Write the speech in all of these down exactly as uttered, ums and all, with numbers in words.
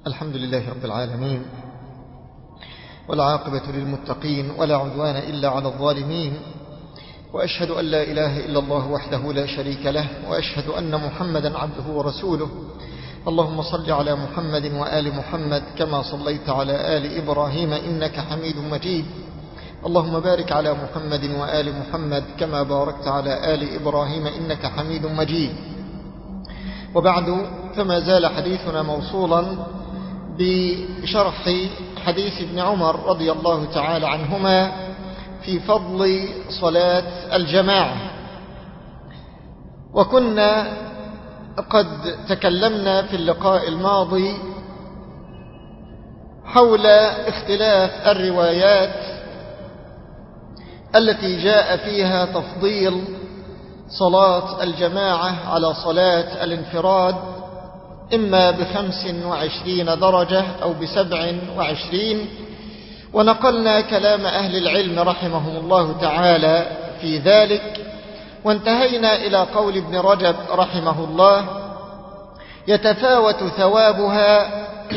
الحمد لله رب العالمين، والعاقبة للمتقين، ولا عدوان إلا على الظالمين، وأشهد أن لا إله إلا الله وحده لا شريك له، وأشهد أن محمدا عبده ورسوله. اللهم صل على محمد وآل محمد كما صليت على آل إبراهيم إنك حميد مجيد. اللهم بارك على محمد وآل محمد كما باركت على آل إبراهيم إنك حميد مجيد. وبعد، فما زال حديثنا موصولا بشرح حديث ابن عمر رضي الله تعالى عنهما في فضل صلاة الجماعة. وكنا قد تكلمنا في اللقاء الماضي حول اختلاف الروايات التي جاء فيها تفضيل صلاة الجماعة على صلاة الانفراد، إما بخمس وعشرين درجة أو بسبع وعشرين. ونقلنا كلام أهل العلم رحمهم الله تعالى في ذلك، وانتهينا إلى قول ابن رجب رحمه الله: يتفاوت ثوابها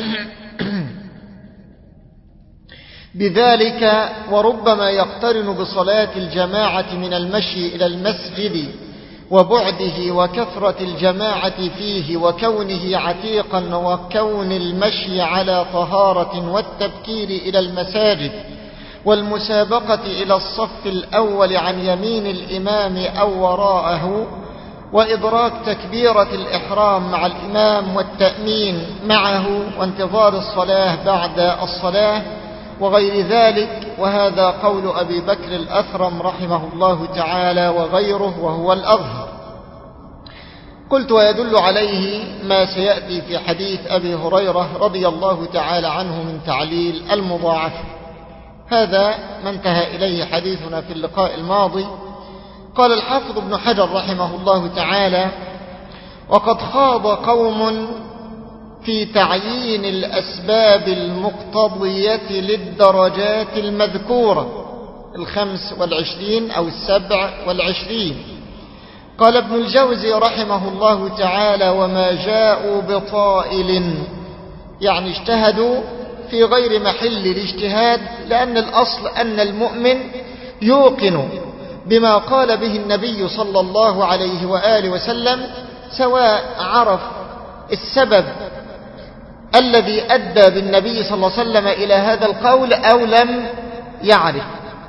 بذلك، وربما يقترن بصلاة الجماعة من المشي إلى المسجد وبعده وكثرة الجماعة فيه وكونه عتيقا وكون المشي على طهارة والتبكير إلى المساجد والمسابقة إلى الصف الأول عن يمين الإمام أو وراءه وإدراك تكبيرة الإحرام مع الإمام والتأمين معه وانتظار الصلاة بعد الصلاة وغير ذلك. وهذا قول أبي بكر الأثرم رحمه الله تعالى وغيره، وهو الأظهر. قلت: ويدل عليه ما سيأتي في حديث أبي هريرة رضي الله تعالى عنه من تعليل المضاعفة. هذا ما انتهى إليه حديثنا في اللقاء الماضي. قال الحافظ ابن حجر رحمه الله تعالى: وقد خاض قوم في تعيين الأسباب المقتضية للدرجات المذكورة، الخمس والعشرين أو السبع والعشرين. قال ابن الجوزي رحمه الله تعالى: وما جاءوا بطائل، يعني اجتهدوا في غير محل الاجتهاد، لأن الأصل أن المؤمن يوقن بما قال به النبي صلى الله عليه وآله وسلم، سواء عرف السبب الذي أدى بالنبي صلى الله عليه وسلم إلى هذا القول أو لم يعرف.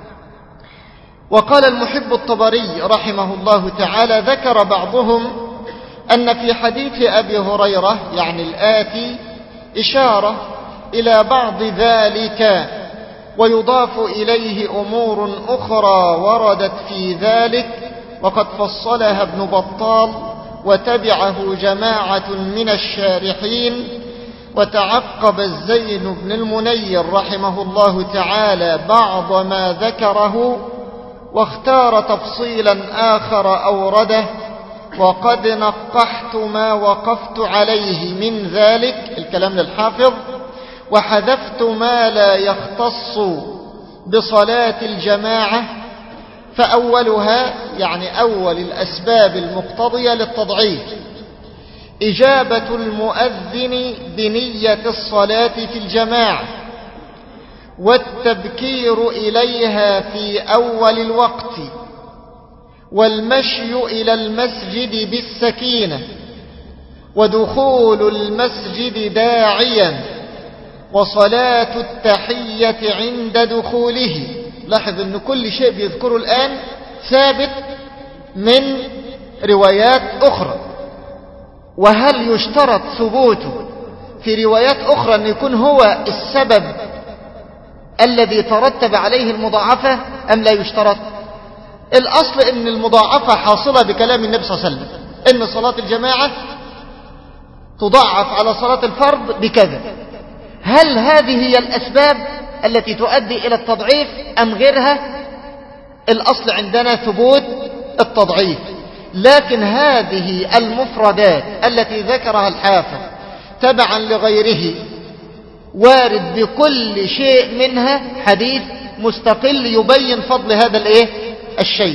وقال المحب الطبري رحمه الله تعالى: ذكر بعضهم أن في حديث أبي هريرة يعني الآتي إشارة إلى بعض ذلك، ويضاف إليه أمور أخرى وردت في ذلك، وقد فصلها ابن بطال وتبعه جماعة من الشارحين. وتعقب الزين بن المنير رحمه الله تعالى بعض ما ذكره، واختار تفصيلا آخر أورده. وقد نقحت ما وقفت عليه من ذلك، الكلام للحافظ، وحذفت ما لا يختص بصلاة الجماعة. فأولها، يعني أول الأسباب المقتضية للتضعيف، إجابة المؤذن بنية الصلاة في الجماعة، والتبكير إليها في أول الوقت، والمشي إلى المسجد بالسكينة، ودخول المسجد داعيا، وصلاة التحية عند دخوله. لاحظ أن كل شيء بيذكره الآن ثابت من روايات أخرى. وهل يشترط ثبوته في روايات أخرى أن يكون هو السبب الذي ترتب عليه المضاعفة أم لا يشترط؟ الأصل أن المضاعفة حاصلة بكلام النبي صلى الله عليه وسلم، أن صلاة الجماعة تضاعف على صلاة الفرض بكذا. هل هذه هي الأسباب التي تؤدي إلى التضعيف أم غيرها؟ الأصل عندنا ثبوت التضعيف، لكن هذه المفردات التي ذكرها الحافظ تبعا لغيره وارد بكل شيء منها حديث مستقل يبين فضل هذا الايه الشيء.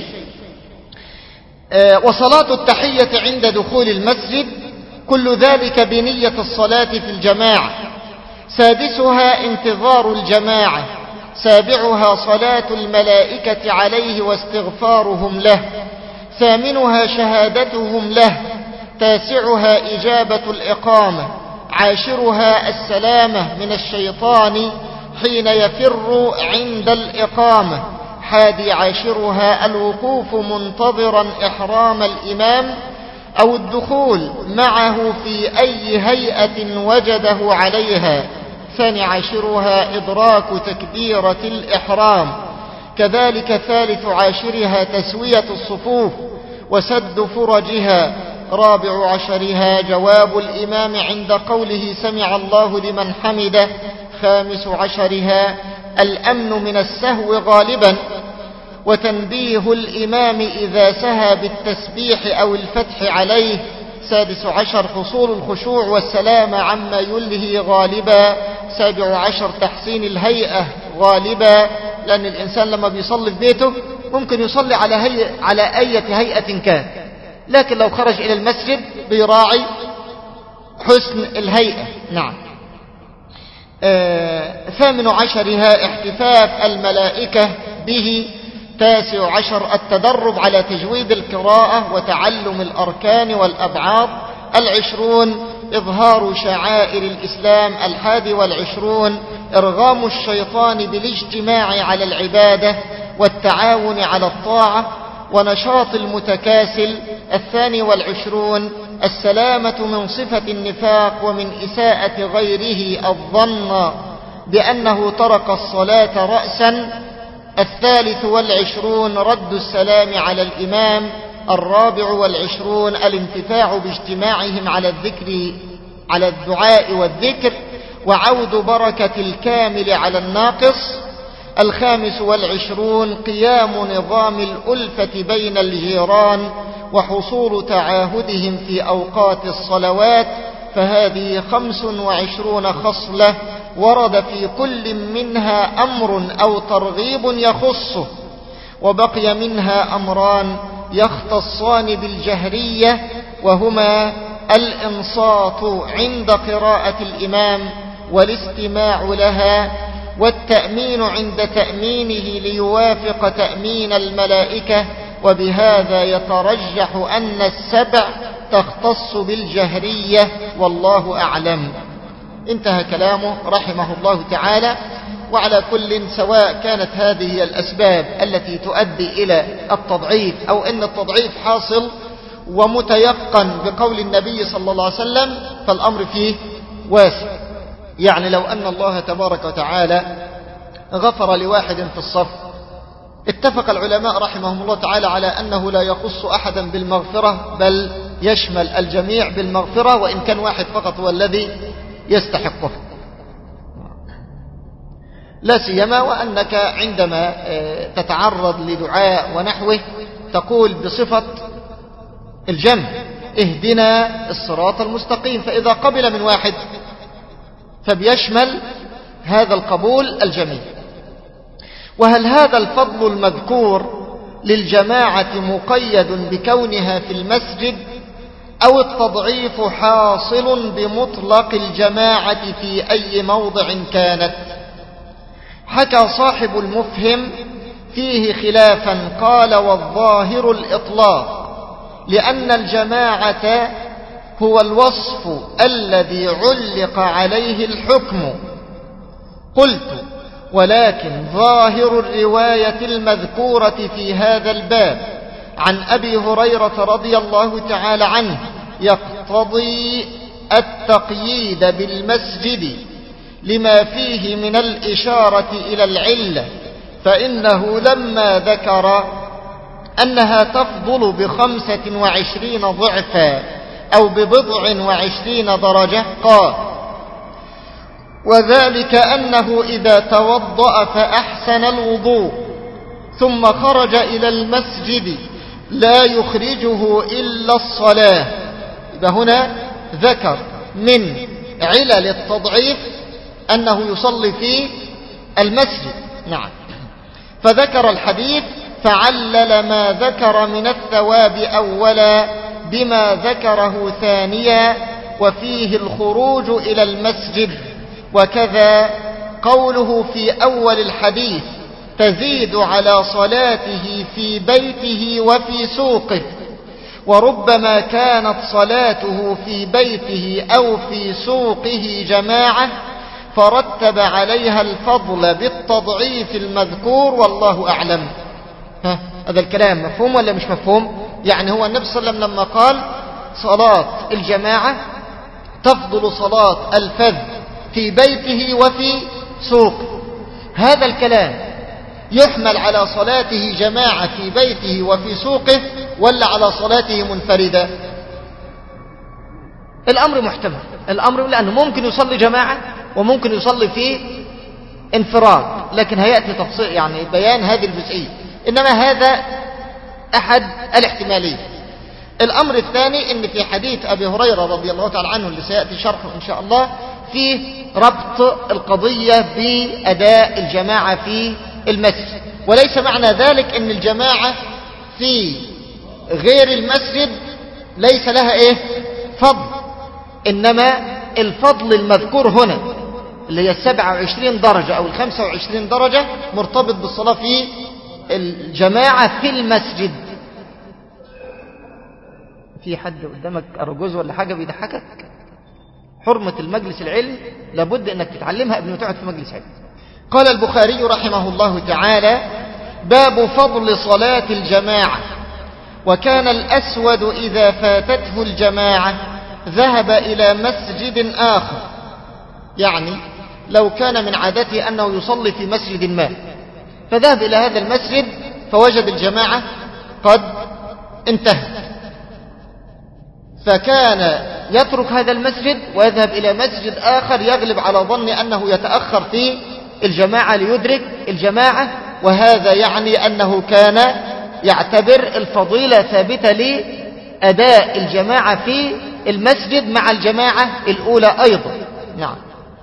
وصلاة التحية عند دخول المسجد كل ذلك بنية الصلاة في الجماعة، سادسها انتظار الجماعة. سابعها صلاة الملائكة عليه واستغفارهم له. ثامنها شهادتهم له. تاسعها إجابة الإقامة. عاشرها السلامة من الشيطان حين يفر عند الإقامة. حادي عاشرها الوقوف منتظرا إحرام الإمام أو الدخول معه في أي هيئة وجده عليها. ثاني عاشرها إدراك تكبيرة الإحرام. كذلك ثالث عاشرها تسوية الصفوف وسد فرجها. رابع عشرها جواب الإمام عند قوله سمع الله لمن حمده. خامس عشرها الأمن من السهو غالبا وتنبيه الإمام إذا سهى بالتسبيح أو الفتح عليه. سادس عشر حصول الخشوع والسلام عما يلهي غالبا. سابع عشر تحسين الهيئة غالبا، لأن الإنسان لما بيصلي في بيته ممكن يصلي على, هي... على أي هيئة كان، لكن لو خرج إلى المسجد بيراعي حسن الهيئة. نعم. آه... ثامن عشرها احتفاف الملائكة به. تاسع عشر التدرب على تجويد القراءة وتعلم الأركان والأبعاد. العشرون إظهار شعائر الإسلام. الحادي والعشرون إرغام الشيطان بالاجتماع على العبادة والتعاون على الطاعة ونشاط المتكاسل. الثاني والعشرون السلامة من صفة النفاق ومن إساءة غيره الظن بأنه ترك الصلاة رأسا. الثالث والعشرون رد السلام على الإمام. الرابع والعشرون الانتفاع باجتماعهم على الذكر على الدعاء والذكر وعود بركة الكامل على الناقص. الخامس والعشرون قيام نظام الألفة بين الجيران وحصول تعاهدهم في أوقات الصلوات. فهذه خمس وعشرون خصلة ورد في كل منها أمر أو ترغيب يخصه، وبقي منها أمران يختصان بالجهرية، وهما الإنصات عند قراءة الإمام والاستماع لها، والتأمين عند تأمينه ليوافق تأمين الملائكة. وبهذا يترجح أن السبع تختص بالجهرية والله أعلم. انتهى كلامه رحمه الله تعالى. وعلى كل، سواء كانت هذه الأسباب التي تؤدي إلى التضعيف أو أن التضعيف حاصل ومتيقن بقول النبي صلى الله عليه وسلم، فالأمر فيه واسع. يعني لو أن الله تبارك وتعالى غفر لواحد في الصف، اتفق العلماء رحمهم الله تعالى على أنه لا يخص أحدا بالمغفرة، بل يشمل الجميع بالمغفرة، وإن كان واحد فقط هو الذي يستحقه. لا سيما وأنك عندما تتعرض لدعاء ونحوه تقول بصفة الجمع اهدنا الصراط المستقيم، فإذا قبل من واحد فبيشمل هذا القبول الجميع. وهل هذا الفضل المذكور للجماعة مقيد بكونها في المسجد، أو التضعيف حاصل بمطلق الجماعة في أي موضع كانت؟ حكى صاحب المفهم فيه خلافا، قال والظاهر الإطلاق، لأن الجماعة هو الوصف الذي علق عليه الحكم. قلت ولكن ظاهر الرواية المذكورة في هذا الباب عن أبي هريرة رضي الله تعالى عنه يقتضي التقييد بالمسجد لما فيه من الإشارة إلى العلة، فإنه لما ذكر أنها تفضل بخمسة وعشرين ضعفا أو ببضع وعشرين درجة قال وذلك أنه إذا توضأ فأحسن الوضوء ثم خرج إلى المسجد لا يخرجه إلا الصلاة. يبقى هنا ذكر من علل التضعيف أنه يصلي في المسجد. نعم. فذكر الحديث فعلل ما ذكر من الثواب أولا بما ذكره ثانيا، وفيه الخروج إلى المسجد، وكذا قوله في أول الحديث تزيد على صلاته في بيته وفي سوقه، وربما كانت صلاته في بيته أو في سوقه جماعة فرتب عليها الفضل بالتضعيف المذكور والله أعلم. ها هذا الكلام مفهوم ولا مش مفهوم؟ يعني هو النبي صلى الله عليه وسلم لما قال صلاة الجماعة تفضل صلاة الفذ في بيته وفي سوقه، هذا الكلام يحمل على صلاته جماعة في بيته وفي سوقه ولا على صلاته منفردة؟ الأمر محتمل، الأمر لأنه ممكن يصلي جماعة وممكن يصلي في انفراد، لكن هيأتي تفصيل يعني بيان هذه الجزئية، إنما هذا أحد الاحتمالين. الأمر الثاني إن في حديث أبي هريرة رضي الله تعالى عنه اللي سيأتي شرحه إن شاء الله فيه ربط القضية بأداء الجماعة في المسجد، وليس معنى ذلك إن الجماعة في غير المسجد ليس لها إيه فضل، إنما الفضل المذكور هنا اللي هي السبعة وعشرين درجة أو الخمسة وعشرين درجة مرتبط بالصلاة في الجماعة في المسجد. في حد قدامك أرجوز ولا حاجة بيضحكك؟ حرمة المجلس العلم لابد أنك تتعلمها قبل ما تقعد في مجلس علم. قال البخاري رحمه الله تعالى: باب فضل صلاة الجماعة. وكان الأسود إذا فاتته الجماعة ذهب إلى مسجد آخر، يعني لو كان من عادته أنه يصلي في مسجد ما فذهب إلى هذا المسجد فوجد الجماعة قد انتهت، فكان يترك هذا المسجد ويذهب إلى مسجد آخر يغلب على ظن أنه يتأخر في الجماعة ليدرك الجماعة، وهذا يعني أنه كان يعتبر الفضيلة ثابتة لأداء الجماعة في المسجد مع الجماعة الأولى أيضا. نعم.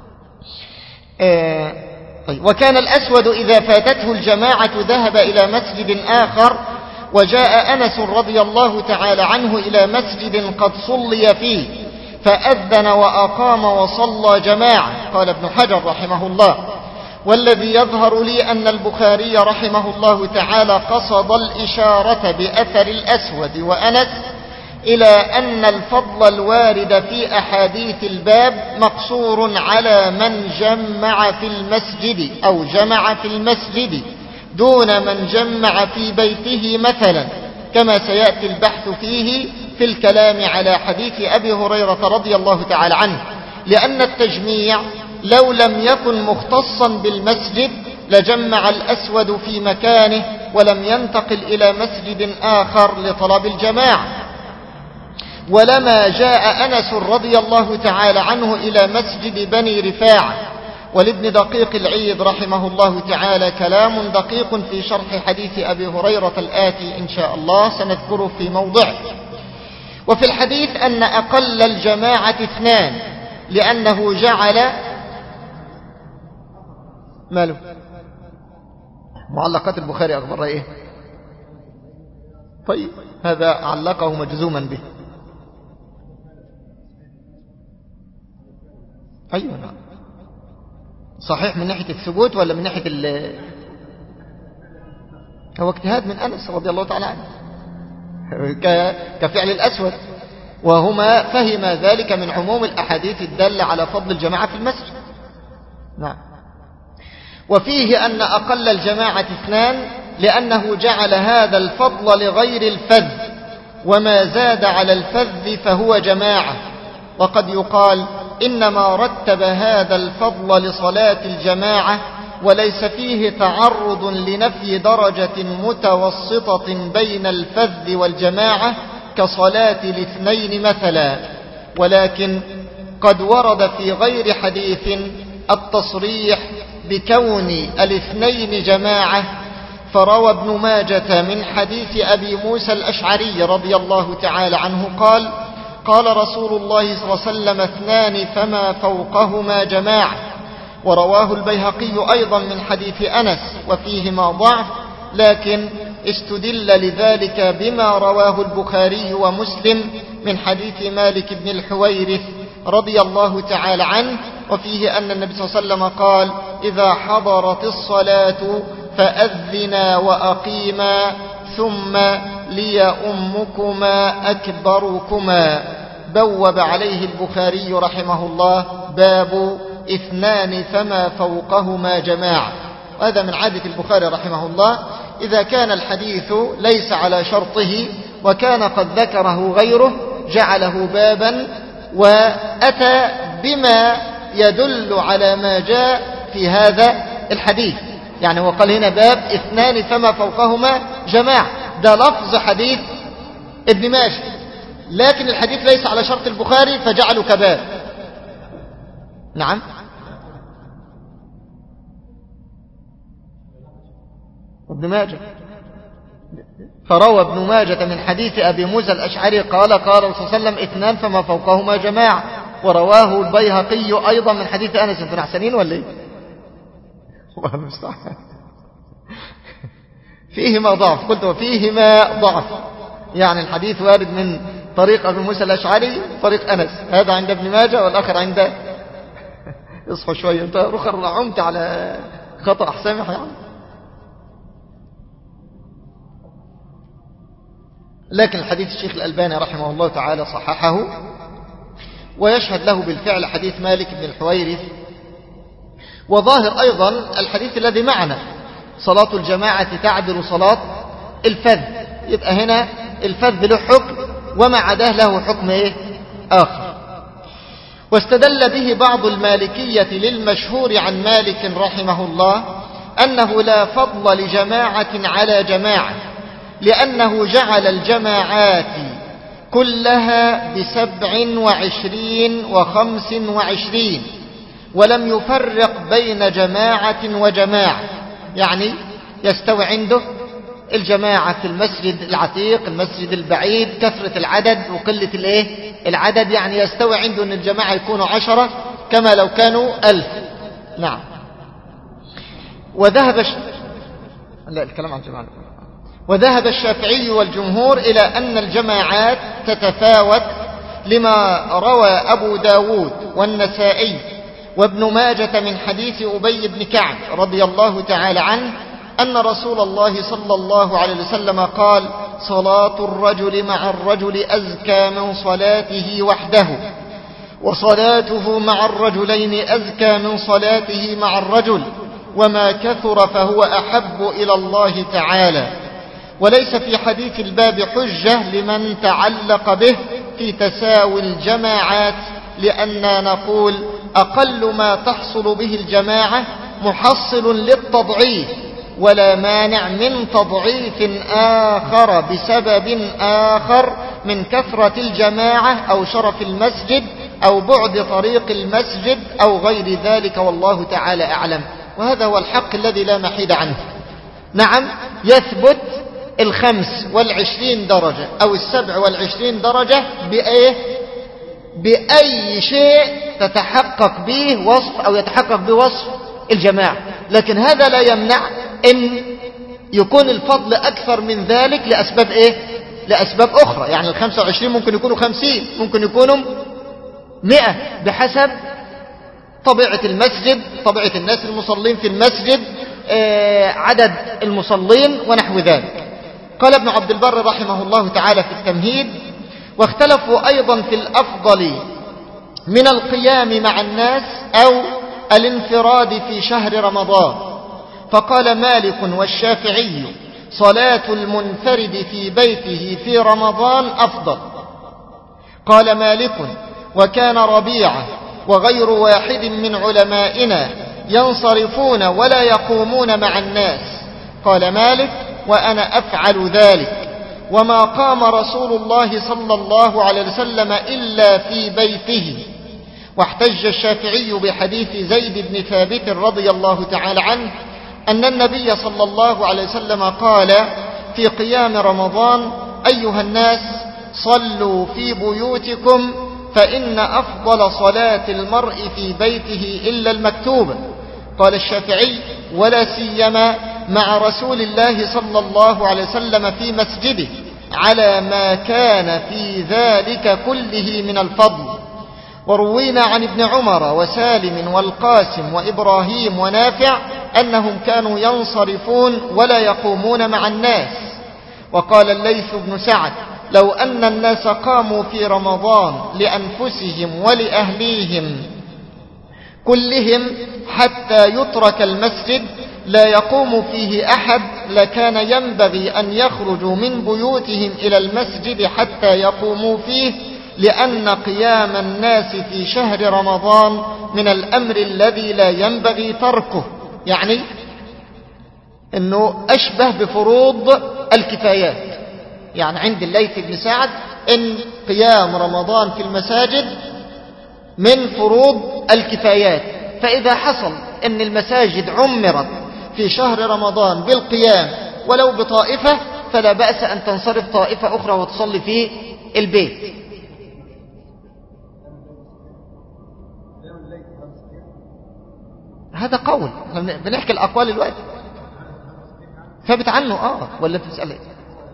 آه وكان الأسود إذا فاتته الجماعة ذهب إلى مسجد آخر، وجاء أنس رضي الله تعالى عنه إلى مسجد قد صلي فيه فأذن وأقام وصلى جماعة. قال ابن حجر رحمه الله: والذي يظهر لي أن البخاري رحمه الله تعالى قصد الإشارة بأثر الأسود وأنس إلى أن الفضل الوارد في أحاديث الباب مقصور على من جمع في المسجد أو جمع في المسجد دون من جمع في بيته مثلا، كما سيأتي البحث فيه في الكلام على حديث أبي هريرة رضي الله تعالى عنه، لأن التجميع لو لم يكن مختصا بالمسجد لجمع الأسود في مكانه ولم ينتقل إلى مسجد آخر لطلب الجماعة. ولما جاء أنس رضي الله تعالى عنه إلى مسجد بني رفاعة. ولابن دقيق العيد رحمه الله تعالى كلام دقيق في شرح حديث أبي هريرة الآتي إن شاء الله سنذكره في موضعه. وفي الحديث أن أقل الجماعة اثنان، لأنه جعل ماله معلقات البخاري أخبر إيه؟ طيب هذا علقه مجزوما به. أيوة نعم صحيح، من ناحية الثبوت ولا من ناحية ال هو اجتهاد من أنس رضي الله تعالى عنه كفعل الأسود، وهما فهم ذلك من عموم الأحاديث الدالة على فضل الجماعة في المسجد. نعم. وفيه أن أقل الجماعة اثنان، لأنه جعل هذا الفضل لغير الفذ، وما زاد على الفذ فهو جماعة. وقد يقال إنما رتب هذا الفضل لصلاة الجماعة وليس فيه تعرض لنفي درجة متوسطة بين الفذ والجماعة كصلاة الاثنين مثلا، ولكن قد ورد في غير حديث التصريح بكون الاثنين جماعة، فروى ابن ماجة من حديث أبي موسى الأشعري رضي الله تعالى عنه قال: قال رسول الله صلى الله عليه وسلم: اثنان فما فوقهما جماعة. ورواه البيهقي أيضا من حديث أنس وفيهما ضعف، لكن استدل لذلك بما رواه البخاري ومسلم من حديث مالك بن الحويرث رضي الله تعالى عنه، وفيه أن النبي صلى الله عليه وسلم قال إذا حضرت الصلاة فأذنا وأقيما ثم ليؤمكما أكبركما. بوب عليه البخاري رحمه الله باب اثنان فما فوقهما جماعة. وهذا من عادة البخاري رحمه الله، إذا كان الحديث ليس على شرطه وكان قد ذكره غيره جعله بابا وأتى بما يدل على ما جاء في هذا الحديث. يعني هو قال هنا باب اثنان فما فوقهما جماعة، ده لفظ حديث ابن ماجه، لكن الحديث ليس على شرط البخاري فجعله كباب. نعم، ابن ماجه، فروى ابن ماجه من حديث أبي موسى الأشعري قال قال الرسول صلى الله عليه وسلم اثنان فما فوقهما جماعة. ورواه البيهقي أيضا من حديث أنس. انتم أحسنين ولا ايه؟ والله المستعان. فيهما ضعف، قلت وفيهما ضعف، يعني الحديث وارد من طريق أبي موسى الأشعري طريق أنس، هذا عند ابن ماجه والآخر عند اصحوا شوية، انت رخر عمت على خطأ سامح يعني. لكن الحديث الشيخ الألباني رحمه الله تعالى صححه، ويشهد له بالفعل حديث مالك بن الحويرث. وظاهر أيضا الحديث الذي معنا صلاة الجماعة تعدل صلاة الفذ، يبقى هنا الفذ له حكم وما عداه له حكم إيه؟ آخر. واستدل به بعض المالكية للمشهور عن مالك رحمه الله أنه لا فضل لجماعة على جماعة، لأنه جعل الجماعات كلها بسبع وعشرين وخمس وعشرين ولم يفرق بين جماعة وجماعة. يعني يستوي عنده الجماعة في المسجد العتيق، المسجد البعيد، كثرة العدد وقلة الايه العدد، يعني يستوي عنده ان الجماعة يكونوا عشرة كما لو كانوا ألف. نعم. وذهب ش... لا الكلام عن الجماعة. وذهب الشافعي والجمهور إلى أن الجماعات تتفاوت لما روى أبو داود والنسائي وابن ماجة من حديث أبي بن كعب رضي الله تعالى عنه أن رسول الله صلى الله عليه وسلم قال صلاة الرجل مع الرجل أزكى من صلاته وحده، وصلاته مع الرجلين أزكى من صلاته مع الرجل، وما كثر فهو أحب إلى الله تعالى. وليس في حديث الباب حجة لمن تعلق به في تساوي الجماعات، لأننا نقول أقل ما تحصل به الجماعة محصل للتضعيف، ولا مانع من تضعيف آخر بسبب آخر من كثرة الجماعة أو شرف المسجد أو بعد طريق المسجد أو غير ذلك، والله تعالى أعلم. وهذا هو الحق الذي لا محيد عنه. نعم، يثبت الخمس والعشرين درجة أو السبع والعشرين درجة بأيه؟ بأي شيء تتحقق به وصف أو يتحقق به وصف الجماعة، لكن هذا لا يمنع أن يكون الفضل أكثر من ذلك لأسباب إيه؟ لأسباب أخرى. يعني الخمسة وعشرين ممكن يكونوا خمسين، ممكن يكونوا مئة، بحسب طبيعة المسجد، طبيعة الناس المصلين في المسجد، عدد المصلين ونحو ذلك. قال ابن عبد البر رحمه الله تعالى في التمهيد: واختلفوا أيضا في الأفضل من القيام مع الناس أو الانفراد في شهر رمضان، فقال مالك والشافعي: صلاة المنفرد في بيته في رمضان أفضل. قال مالك: وكان ربيعة وغير واحد من علمائنا ينصرفون ولا يقومون مع الناس. قال مالك: وأنا أفعل ذلك، وما قام رسول الله صلى الله عليه وسلم إلا في بيته. واحتج الشافعي بحديث زيد بن ثابت رضي الله تعالى عنه أن النبي صلى الله عليه وسلم قال في قيام رمضان: أيها الناس صلوا في بيوتكم فإن أفضل صلاة المرء في بيته إلا المكتوبة. قال الشافعي: ولا سيما مع رسول الله صلى الله عليه وسلم في مسجده على ما كان في ذلك كله من الفضل. وروينا عن ابن عمر وسالم والقاسم وإبراهيم ونافع أنهم كانوا ينصرفون ولا يقومون مع الناس. وقال الليث بن سعد: لو أن الناس قاموا في رمضان لأنفسهم ولأهليهم كلهم حتى يترك المسجد لا يقوم فيه أحد لكان ينبغي أن يخرجوا من بيوتهم إلى المسجد حتى يقوموا فيه، لأن قيام الناس في شهر رمضان من الأمر الذي لا ينبغي تركه. يعني أنه أشبه بفروض الكفايات. يعني عند الليث بن سعد أن قيام رمضان في المساجد من فروض الكفايات، فإذا حصل أن المساجد عمرت في شهر رمضان بالقيام ولو بطائفة فلا بأس أن تنصرف طائفة أخرى وتصلي في البيت. هذا قول، بنحكي الأقوال الوقت ثابت عنه. آه ولا تسأل إيه؟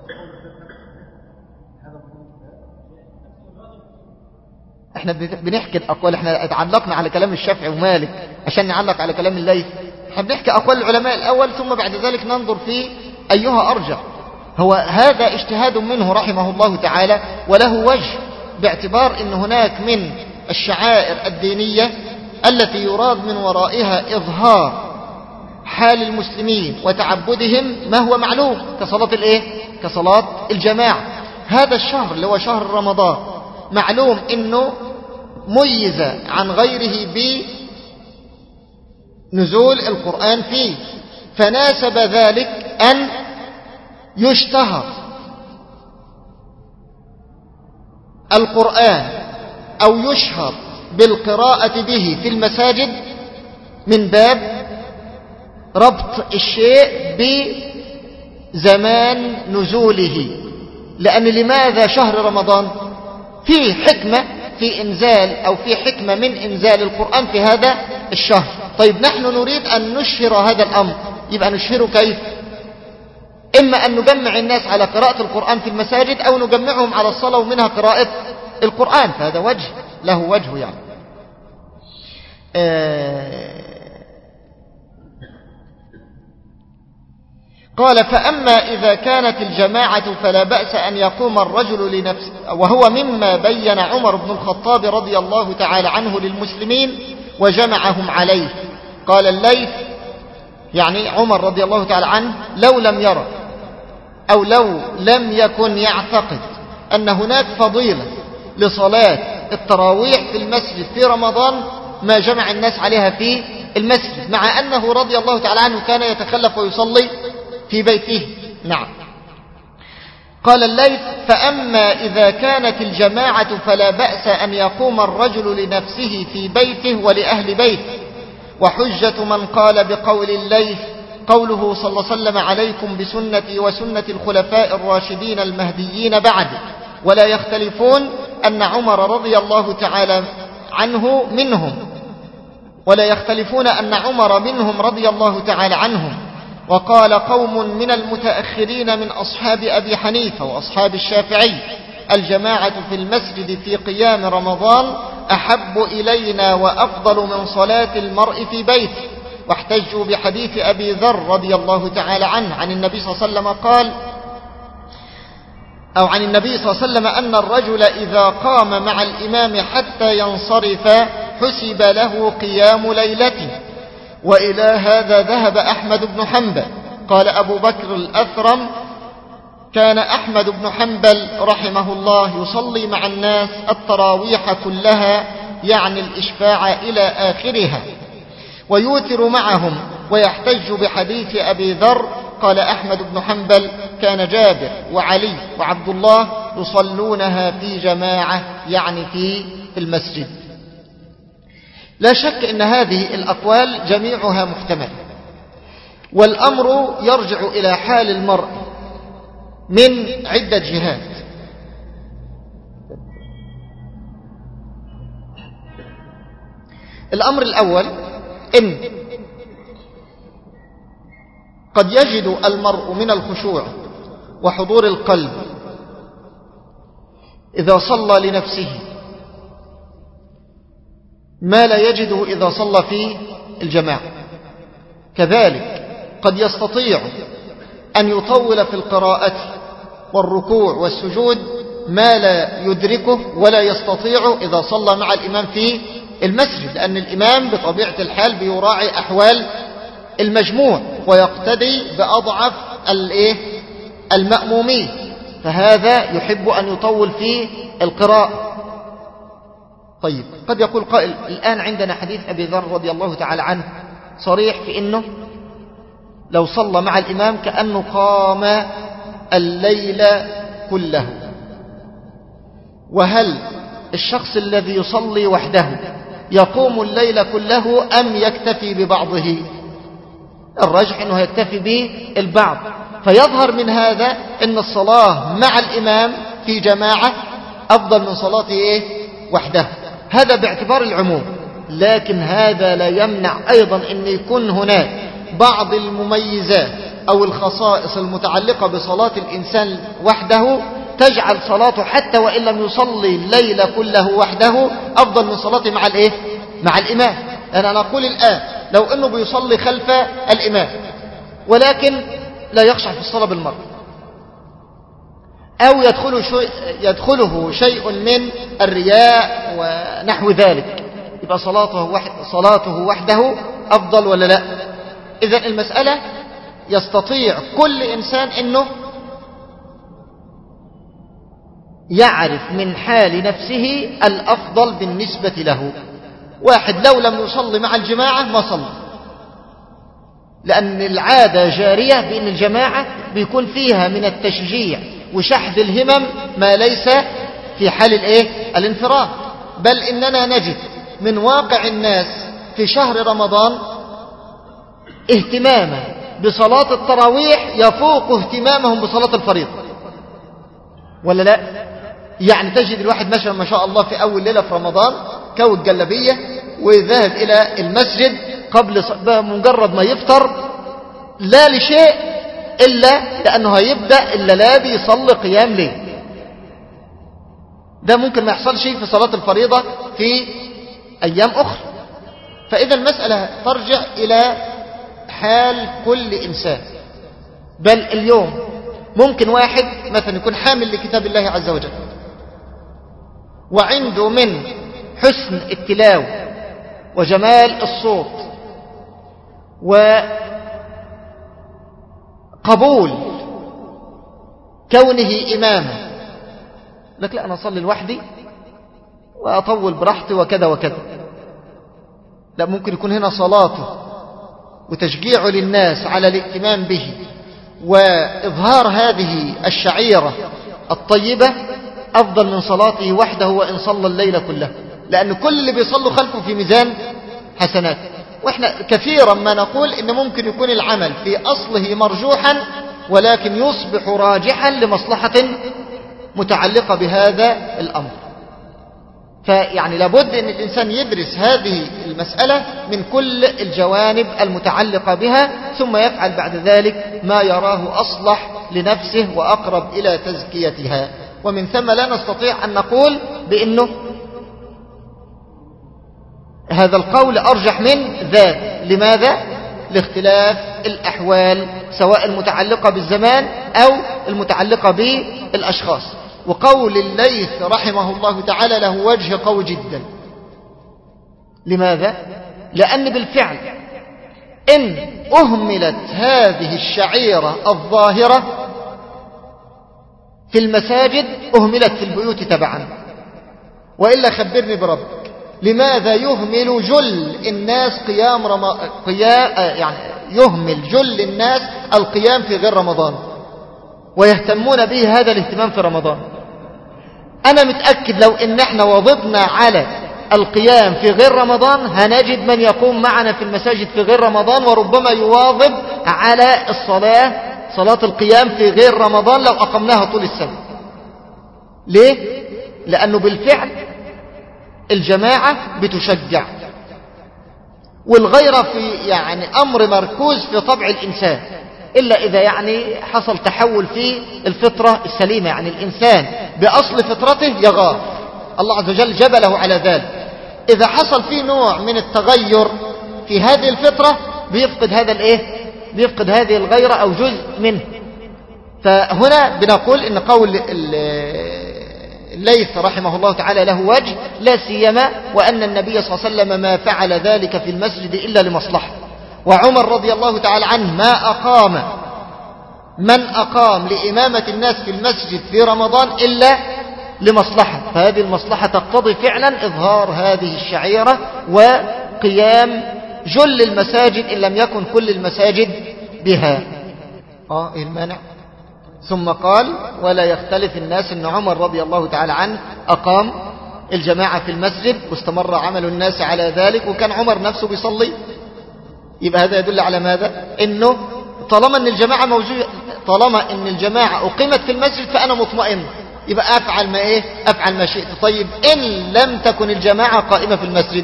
احنا بنحكي الأقوال، احنا اتعلقنا على كلام الشافعي ومالك عشان نعلق على كلام الليث. احنا بنحكي أقوال العلماء الأول ثم بعد ذلك ننظر في أيها أرجح. هو هذا اجتهاد منه رحمه الله تعالى وله وجه، باعتبار أن هناك من الشعائر الدينية التي يراد من ورائها إظهار حال المسلمين وتعبدهم ما هو معلوم كصلاة الايه؟ كصلاة الجماعة. هذا الشهر اللي هو شهر رمضان معلوم انه ميز عن غيره بنزول القرآن فيه، فناسب ذلك ان يشتهر القرآن او يشهر بالقراءة به في المساجد من باب ربط الشيء بزمان نزوله. لأن لماذا شهر رمضان؟ في حكمة في إنزال أو في حكمة من إنزال القرآن في هذا الشهر. طيب نحن نريد أن نشهر هذا الأمر، يبقى نشهره كيف؟ إما أن نجمع الناس على قراءة القرآن في المساجد أو نجمعهم على الصلاة ومنها قراءة القرآن، فهذا وجه له وجه يعني. آه قال: فأما إذا كانت الجماعة فلا بأس أن يقوم الرجل لنفسه، وهو مما بين عمر بن الخطاب رضي الله تعالى عنه للمسلمين وجمعهم عليه. قال الليث يعني عمر رضي الله تعالى عنه لو لم يرى أو لو لم يكن يعتقد أن هناك فضيلة لصلاة التراويح في المسجد في رمضان ما جمع الناس عليها في المسجد، مع أنه رضي الله تعالى عنه كان يتخلف ويصلي في بيته. نعم. قال الليث: فأما إذا كانت الجماعة فلا بأس أن يقوم الرجل لنفسه في بيته ولأهل بيته. وحجة من قال بقول الليث قوله صلى الله عليه وسلم: عليكم بسنتي وسنة الخلفاء الراشدين المهديين بعد. ولا يختلفون أن عمر رضي الله تعالى عنه منهم ولا يختلفون أن عمر منهم رضي الله تعالى عنهم. وقال قوم من المتأخرين من أصحاب أبي حنيفة وأصحاب الشافعي: الجماعة في المسجد في قيام رمضان أحب إلينا وأفضل من صلاة المرء في بيته. واحتجوا بحديث أبي ذر رضي الله تعالى عنه عن النبي صلى الله عليه وسلم قال أو عن النبي صلى الله عليه وسلم أن الرجل إذا قام مع الإمام حتى ينصرف حسب له قيام ليلته. وإلى هذا ذهب أحمد بن حنبل. قال أبو بكر الأثرم: كان أحمد بن حنبل رحمه الله يصلي مع الناس التراويح كلها، يعني الإشفاع إلى آخرها، ويوتر معهم، ويحتج بحديث أبي ذر. قال أحمد بن حنبل: كان جابر وعلي وعبد الله يصلونها في جماعة، يعني في المسجد. لا شك أن هذه الأقوال جميعها محتمل، والأمر يرجع إلى حال المرء من عدة جهات. الأمر الأول إن قد يجد المرء من الخشوع وحضور القلب إذا صلى لنفسه ما لا يجده إذا صلى في الجماعة. كذلك قد يستطيع أن يطول في القراءة والركوع والسجود ما لا يدركه ولا يستطيع إذا صلى مع الإمام في المسجد، لأن الإمام بطبيعة الحال بيراعي أحوال المجموع ويقتدي بأضعف المأمومين، فهذا يحب أن يطول في القراءة. طيب، قد يقول قائل الآن عندنا حديث أبي ذر رضي الله تعالى عنه صريح في أنه لو صلى مع الإمام كأنه قام الليل كله. وهل الشخص الذي يصلي وحده يقوم الليل كله أم يكتفي ببعضه؟ الرجح أنه يكتفي بالبعض، فيظهر من هذا أن الصلاة مع الإمام في جماعة أفضل من صلاته إيه؟ وحده. هذا باعتبار العموم، لكن هذا لا يمنع أيضا أن يكون هناك بعض المميزات أو الخصائص المتعلقة بصلاة الإنسان وحده تجعل صلاته حتى وإن لم يصلي الليل كله وحده أفضل من صلاته مع الإيه؟ مع الإمام. أنا نقول الآن لو أنه بيصلي خلف الإمام ولكن لا يخشع في الصلاة بالمرة، أو يدخله شيء, يدخله شيء من الرياء ونحو ذلك، يبقى صلاته, وحد صلاته وحده أفضل ولا لا؟ إذن المسألة يستطيع كل إنسان أنه يعرف من حال نفسه الأفضل بالنسبة له. واحد لو لم يصلي مع الجماعة ما صلى، لأن العادة جارية بأن الجماعة بيكون فيها من التشجيع وشحذ الهمم ما ليس في حال الإيه؟ الانفراد. بل إننا نجد من واقع الناس في شهر رمضان اهتماما بصلاة التراويح يفوق اهتمامهم بصلاة الفريضة، ولا لا؟ يعني تجد الواحد مثلا ما شاء الله في أول ليلة في رمضان كوي الجلبية وذهب إلى المسجد قبل مجرد ما يفطر، لا لشيء إلا لأنه هيبدأ إلا لا بيصلي قيام ليل. ده ممكن ما يحصل شيء في صلاة الفريضة في أيام أخرى. فإذا المسألة ترجع إلى حال كل إنسان. بل اليوم ممكن واحد مثلا يكون حامل لكتاب الله عز وجل وعنده من حسن التلاوة وجمال الصوت وقبول كونه إماما، لك لا أنا أصلي لوحدي وأطول براحتي وكذا وكذا. لا، ممكن يكون هنا صلاته وتشجيعه للناس على الاهتمام به وإظهار هذه الشعيرة الطيبة أفضل من صلاته وحده وإن صلى الليل كله، لأن كل اللي بيصلوا خلفه في ميزان حسنات. وإحنا كثيرا ما نقول إن ممكن يكون العمل في أصله مرجوحا ولكن يصبح راجحا لمصلحة متعلقة بهذا الأمر. فيعني لابد أن الإنسان يدرس هذه المسألة من كل الجوانب المتعلقة بها، ثم يفعل بعد ذلك ما يراه أصلح لنفسه وأقرب إلى تزكيتها. ومن ثم لا نستطيع أن نقول بأنه هذا القول أرجح من ذاك. لماذا؟ لاختلاف الأحوال سواء المتعلقة بالزمان أو المتعلقة بالأشخاص. وقول الليث رحمه الله تعالى له وجه قوي جدا. لماذا؟ لأن بالفعل إن أهملت هذه الشعيرة الظاهرة في المساجد أهملت في البيوت تبعا. وإلا خبرني بربك، لماذا يهمل جل الناس قيام رم... قيام يعني يهمل جل الناس القيام في غير رمضان ويهتمون به هذا الاهتمام في رمضان؟ أنا متأكد لو إن احنا وضبنا على القيام في غير رمضان هنجد من يقوم معنا في المساجد في غير رمضان، وربما يواظب على الصلاة صلاة القيام في غير رمضان لو أقمناها طول السنة. ليه؟ لأنه بالفعل الجماعة بتشجع، والغيرة في يعني أمر مركوز في طبع الإنسان، إلا إذا يعني حصل تحول في الفطرة السليمة، يعني الإنسان بأصل فطرته يغار، الله عز وجل جبله على ذلك. إذا حصل فيه نوع من التغير في هذه الفطرة بيفقد هذا الإيه؟ بيفقد هذه الغيرة أو جزء منه. فهنا بنقول إن قول الليث رحمه الله تعالى له وجه، لا سيما وأن النبي صلى الله عليه وسلم ما فعل ذلك في المسجد إلا لمصلحة، وعمر رضي الله تعالى عنه ما أقام من أقام لإمامة الناس في المسجد في رمضان إلا لمصلحة، فهذه المصلحة تقتضي فعلا إظهار هذه الشعيرة وقيام جل المساجد إن لم يكن كل المساجد بها. آه إيه المانع؟ ثم قال ولا يختلف الناس، إن عمر رضي الله تعالى عنه أقام الجماعة في المسجد واستمر عمل الناس على ذلك، وكان عمر نفسه بيصلي. يبقى هذا يدل على ماذا؟ إنه طالما إن الجماعة موجودة، طالما إن الجماعة أقيمت في المسجد فأنا مطمئن، يبقى أفعل ما إيه؟ أفعل ما شئت. طيب إن لم تكن الجماعة قائمة في المسجد،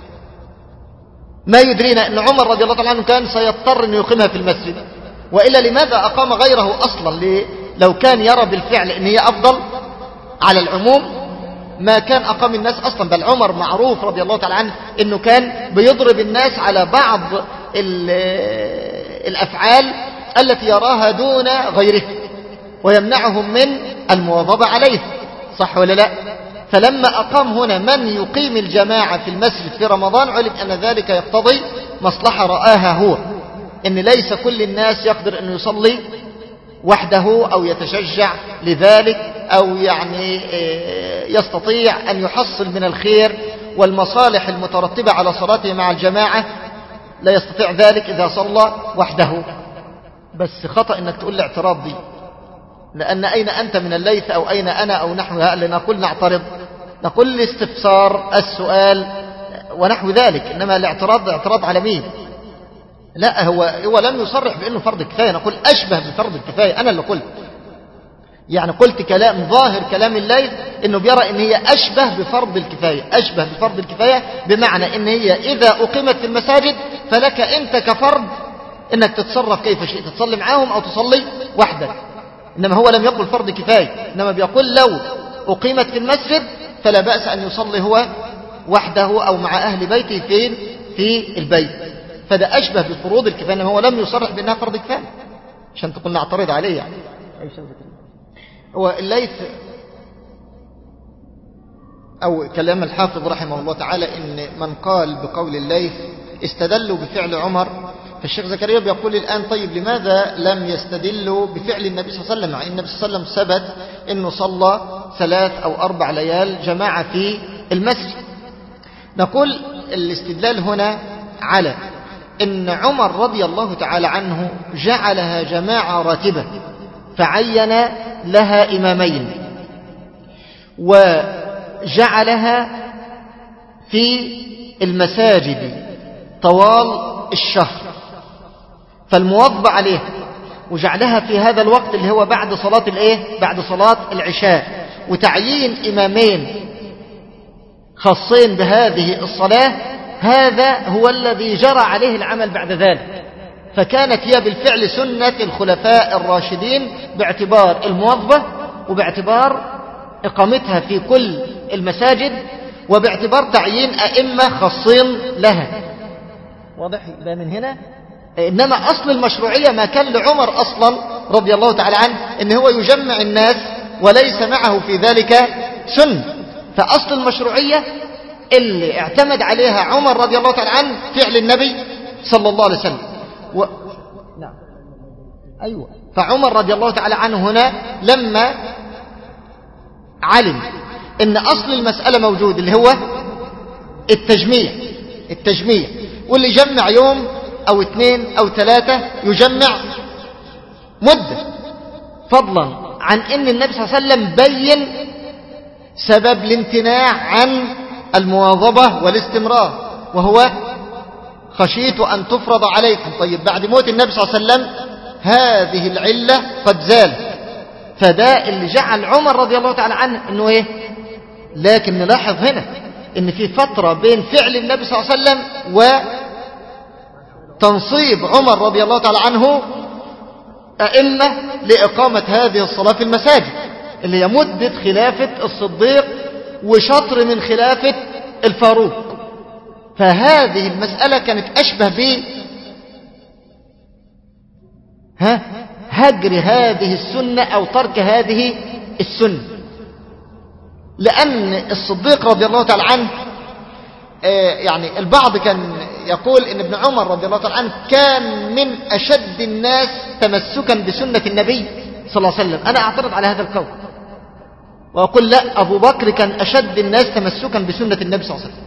ما يدرينا أن عمر رضي الله تعالى عنه كان سيضطر أن يقيمها في المسجد، وإلا لماذا أقام غيره أصلا؟ ليه؟ لو كان يرى بالفعل أن هي أفضل على العموم ما كان أقام الناس أصلا. بل عمر معروف رضي الله تعالى عنه أنه كان بيضرب الناس على بعض الأفعال التي يراها دون غيره ويمنعهم من المواظبة عليه، صح ولا لا؟ فلما أقام هنا من يقيم الجماعة في المسجد في رمضان علم أن ذلك يقتضي مصلحة رآها هو، إن ليس كل الناس يقدر أن يصلي وحده أو يتشجع لذلك أو يعني يستطيع أن يحصل من الخير والمصالح المترتبة على صلاته مع الجماعة، لا يستطيع ذلك إذا صلى وحده. بس خطأ أنك تقول لي اعتراض دي، لأن أين أنت من الليث أو أين أنا أو نحوها لنقول نعترض، نقول الاستفسار السؤال ونحو ذلك، إنما الاعتراض اعتراض على مين؟ لا، هو هو لم يصرح بأنه فرض كفاية، نقول أشبه بفرض الكفاية. أنا اللي قلت يعني قلت كلام ظاهر كلام الليث إنه بيرى إن هي أشبه بفرض الكفاية، أشبه بفرض الكفاية بمعنى إن هي إذا أقيمت في المساجد فلك أنت كفرد إنك تتصرف كيف شئت، تصلي معاهم أو تصلي وحدك. إنما هو لم يقل فرض كفاية، إنما بيقول لو أقيمت في المسجد فلا بأس أن يصلي هو وحده أو مع أهل بيته فين؟ في البيت. فده أشبه بفروض الكفاية، إنما هو لم يصرح بأنها فرض كفاية عشان تقول نعترض عليه. يعني هو الليث أو كلام الحافظ رحمه الله تعالى إن من قال بقول الليث استدلوا بفعل عمر، فالشيخ زكريا بيقول الآن طيب لماذا لم يستدلوا بفعل النبي صلى الله عليه وسلم؟ مع النبي صلى الله عليه وسلم ثبت أنه صلى ثلاث أو أربع ليال جماعة في المسجد. نقول الاستدلال هنا على أن عمر رضي الله تعالى عنه جعلها جماعة راتبة فعين لها إمامين، وجعلها في المساجد طوال الشهر، فالمواظبة عليها وجعلها في هذا الوقت اللي هو بعد صلاة الايه؟ بعد صلاة العشاء، وتعيين إمامين خاصين بهذه الصلاة، هذا هو الذي جرى عليه العمل بعد ذلك. فكانت هي بالفعل سنة الخلفاء الراشدين باعتبار الموظبة وباعتبار إقامتها في كل المساجد وباعتبار تعيين أئمة خاصين لها. واضح ده من هنا؟ إنما أصل المشروعية ما كان لعمر أصلا رضي الله تعالى عنه إن هو يجمع الناس وليس معه في ذلك سنة. فأصل المشروعية اللي اعتمد عليها عمر رضي الله تعالى عنه فعل النبي صلى الله عليه وسلم و... نعم. أيوة. فعمر رضي الله تعالى عنه هنا لما علم إن أصل المسألة موجود اللي هو التجميع التجميع واللي يجمع يوم أو اثنين أو ثلاثة يجمع مدة، فضلا عن أن النبي صلى الله عليه وسلم بين سبب الامتناع عن المواظبة والاستمرار، وهو خشيت أن تفرض عليكم. طيب بعد موت النبي صلى الله عليه وسلم هذه العلة قد زالت، فده اللي جعل عمر رضي الله تعالى عنه أنه إيه؟ لكن نلاحظ هنا أن في فترة بين فعل النبي صلى الله عليه وسلم وتنصيب عمر رضي الله تعالى عنه أئمة لإقامة هذه الصلاة في المساجد، اللي هي مدة خلافة الصديق وشطر من خلافة الفاروق. فهذه المسألة كانت أشبه ب ها هجر هذه السنة أو ترك هذه السنة، لأن الصديق رضي الله تعالى عنه يعني البعض كان يقول إن ابن عمر رضي الله تعالى عنه كان من أشد الناس تمسكا بسنة النبي صلى الله عليه وسلم. أنا أعترض على هذا القول وأقول لا، أبو بكر كان أشد الناس تمسكا بسنة النبي صلى الله عليه وسلم،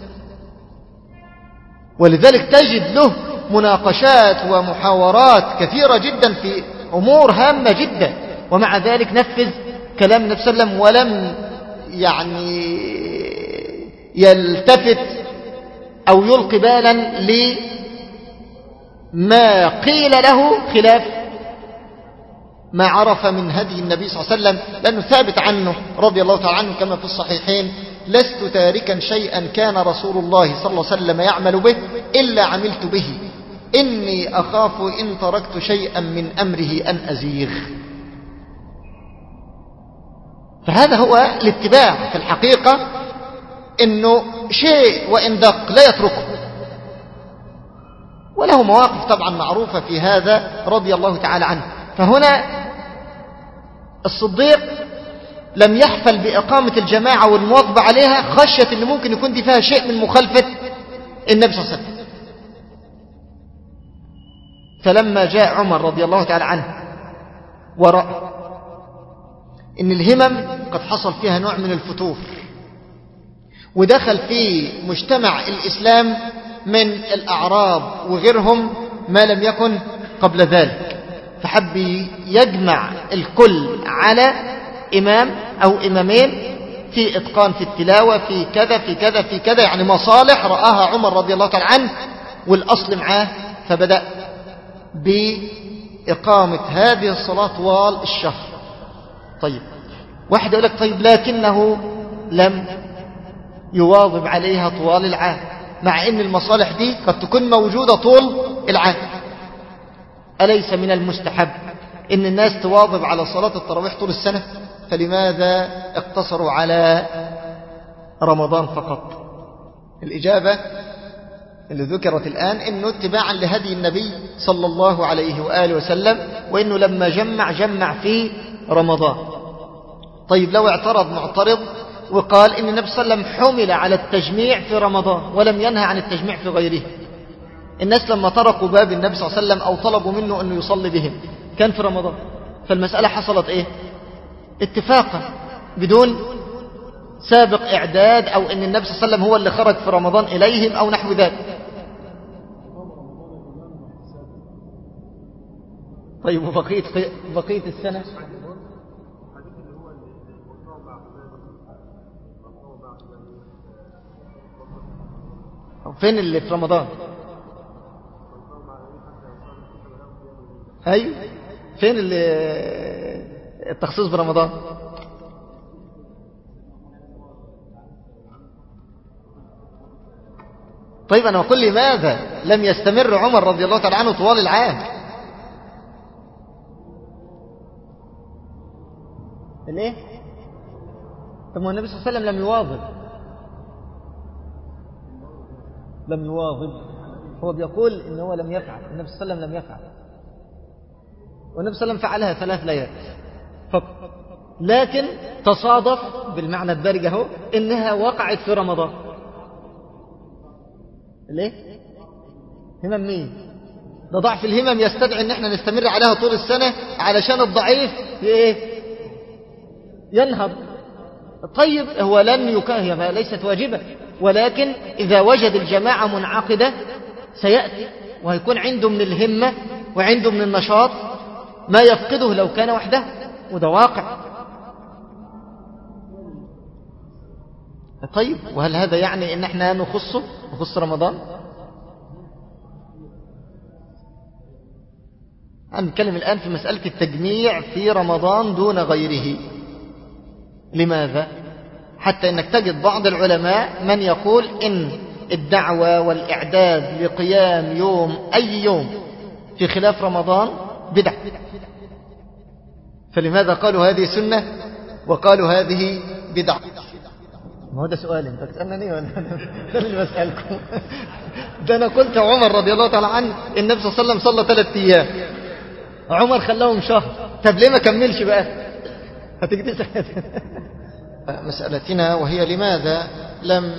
ولذلك تجد له مناقشات ومحاورات كثيرة جدا في أمور هامة جدا، ومع ذلك نفذ كلام النبي صلى الله عليه وسلم ولم يعني يلتفت أو يلقي بالا لما قيل له خلاف ما عرف من هدي النبي صلى الله عليه وسلم، لأنه ثابت عنه رضي الله تعالى عنه كما في الصحيحين: لست تاركا شيئا كان رسول الله صلى الله عليه وسلم يعمل به إلا عملت به، إني أخاف إن تركت شيئا من أمره أن أزيغ. فهذا هو الاتباع في الحقيقة، إنه شيء وإن دق لا يتركه. وله مواقف طبعا معروفة في هذا رضي الله تعالى عنه. فهنا الصديق لم يحفل بإقامة الجماعة والمواظبة عليها خشية أن ممكن يكون دي فيها شيء من مخالفة النبي صلى الله عليه وسلم. فلما جاء عمر رضي الله تعالى عنه ورأى إن الهمم قد حصل فيها نوع من الفتور، ودخل في مجتمع الإسلام من الأعراب وغيرهم ما لم يكن قبل ذلك، فحب يجمع الكل على إمام أو إمامين في إتقان في التلاوة في كذا في كذا في كذا، يعني مصالح رآها عمر رضي الله تعالى عنه والأصل معاه. فبدأ بإقامة هذه الصلاة طوال الشهر. طيب واحد يقول لك طيب لكنه لم يواظب عليها طوال العام، مع ان المصالح دي قد تكون موجودة طول العام. أليس من المستحب ان الناس تواظب على صلاة التراويح طول السنة؟ فلماذا اقتصروا على رمضان فقط؟ الإجابة اللي ذكرت الآن انه اتباعا لهدي النبي صلى الله عليه وآله وسلم، وانه لما جمع جمع في رمضان. طيب لو اعترض معترض وقال ان النبي صلى الله عليه وسلم حمل على التجميع في رمضان ولم ينهى عن التجميع في غيره، الناس لما طرقوا باب النبي صلى الله عليه وسلم او طلبوا منه انه يصلي بهم كان في رمضان، فالمسألة حصلت ايه؟ اتفاقا بدون سابق اعداد، او ان النبي صلى الله عليه وسلم هو اللي خرج في رمضان اليهم او نحو ذلك. طيب وبقية بقية السنة فين اللي في رمضان؟ أيوة فين اللي التخصيص برمضان؟ طيب أنا أقول لماذا لم يستمر عمر رضي الله تعالى عنه طوال العام؟ ليه؟ طب النبي صلى الله عليه وسلم لم يواظب لم يواظب هو بيقول إن هو لم يفعل، النبي صلى الله عليه وسلم لم يفعل، والنبي صلى الله عليه وسلم فعلها ثلاث ليال فقط، لكن تصادف بالمعنى الدارج اهو إنها وقعت في رمضان. ليه؟ همم مين؟ ده ضعف الهمم يستدعي ان احنا نستمر عليها طول السنة علشان الضعيف ايه؟ ينهض. طيب هو لن يكاهي، ليست واجبة، ولكن إذا وجد الجماعة منعقدة سيأتي وهيكون عنده من الهمة وعنده من النشاط ما يفقده لو كان وحده، وده واقع. طيب وهل هذا يعني ان احنا نخصه نخص رمضان؟ هنتكلم الآن في مسألة التجميع في رمضان دون غيره. لماذا؟ حتى انك تجد بعض العلماء من يقول ان الدعوة والإعداد لقيام يوم أي يوم في خلاف رمضان بدعة. فلماذا قالوا هذه سنة وقالوا هذه بدعة؟ ما هو ده سؤال، انت تسألني ولا ده اللي بسألكم؟ ده انا قلت عمر رضي الله تعالى عنه النبي صلى الله عليه وسلم صلى ثلاث ايام، عمر خلاهم شهر، طب ليه ما كملش بقى؟ هتيجي تسأل. مسألتنا وهي لماذا لم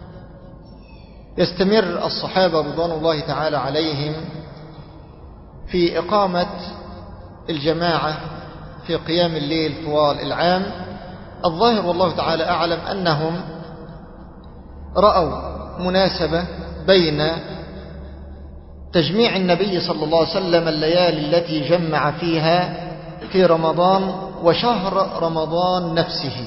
يستمر الصحابة رضوان الله تعالى عليهم في إقامة الجماعة في قيام الليل طوال العام؟ الظاهر والله تعالى أعلم أنهم رأوا مناسبة بين تجميع النبي صلى الله عليه وسلم الليالي التي جمع فيها في رمضان وشهر رمضان نفسه،